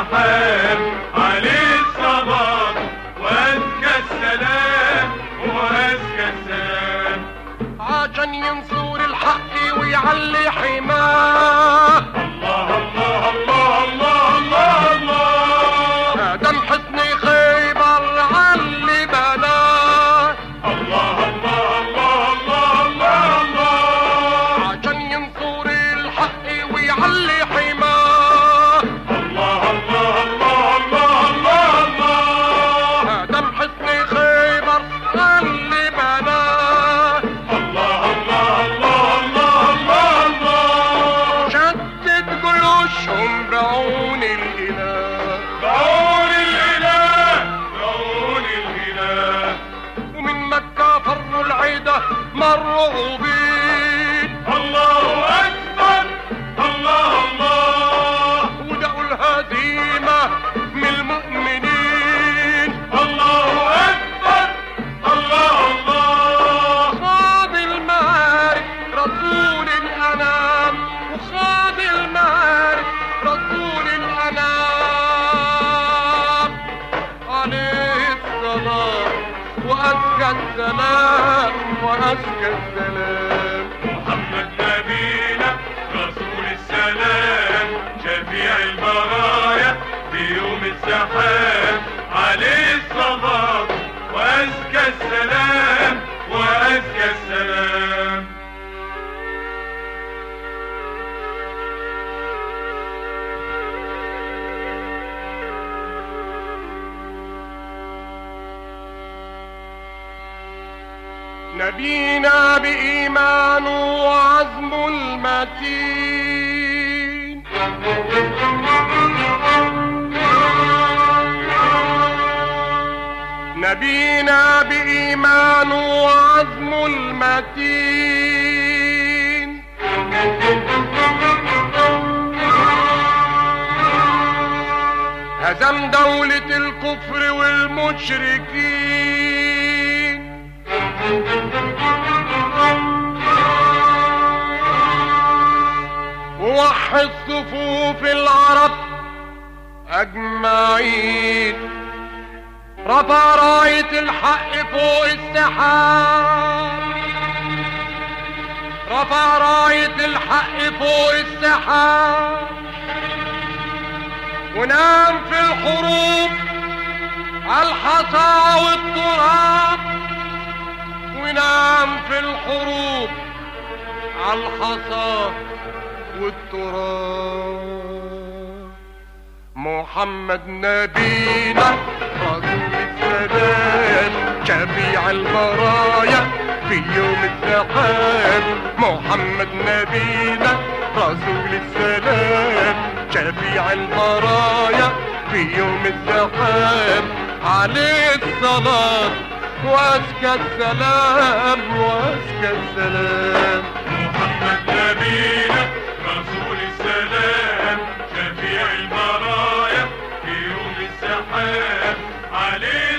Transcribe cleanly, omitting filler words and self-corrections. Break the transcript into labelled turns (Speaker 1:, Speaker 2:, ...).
Speaker 1: الزحام عليه الصلاة وأزكى السلام وأزكى السلام.
Speaker 2: عشان ينصر الحق ويعلي حماه.
Speaker 1: الله الله الله الله الله الله.
Speaker 2: آدم حسن خيبر علي بناه.
Speaker 1: الله الله الله الله الله الله.
Speaker 2: عشان ينصر الحق ويعلي حماه.
Speaker 1: الله الله الله الله الله الله.
Speaker 2: آدم حسن خيبر علي بناه.
Speaker 1: الله الله الله الله الله الله.
Speaker 2: شدد جيوشهم بعون الإله.
Speaker 1: بعون الإله بعون الإله.
Speaker 2: ومن مكة فروا العيدة مرعوبين.
Speaker 1: الله أكبر الله الله.
Speaker 2: ودقوا الهزيمة من المؤمنين.
Speaker 1: الله أكبر الله الله.
Speaker 2: خاض المعارك رسول الأنام. وخاض المعارك رسول الأنام عليه الصلاة وأزكى السلام وأزكى السلام.
Speaker 1: محمد نبينا رسول السلام شفيع البرايا في يوم الزحام عليه الصلاة وأزكى السلام وأزكى السلام.
Speaker 2: نبينا بإيمانه وعزمه المتين. نبينا بإيمانه وعزمه المتين. هزم دولة الكفر والمشركين. ووحد صفوف العرب أجمعين. رفع راية الحق فوق السحاب. رفع راية الحق فوق السحاب. ونام في الحروب عالحصى والتراب. ونام في الحروب عالحصى والتراب. محمد نبينا رسول السلام شفيع البرايا في يوم الزحام. محمد نبينا رسول السلام شفيع البرايا في يوم الزحام عليه الصلاة وأزكى السلام وأزكى السلام.
Speaker 1: محمد نبينا رسول السلام شفيع البرايا في يوم الزحام عليه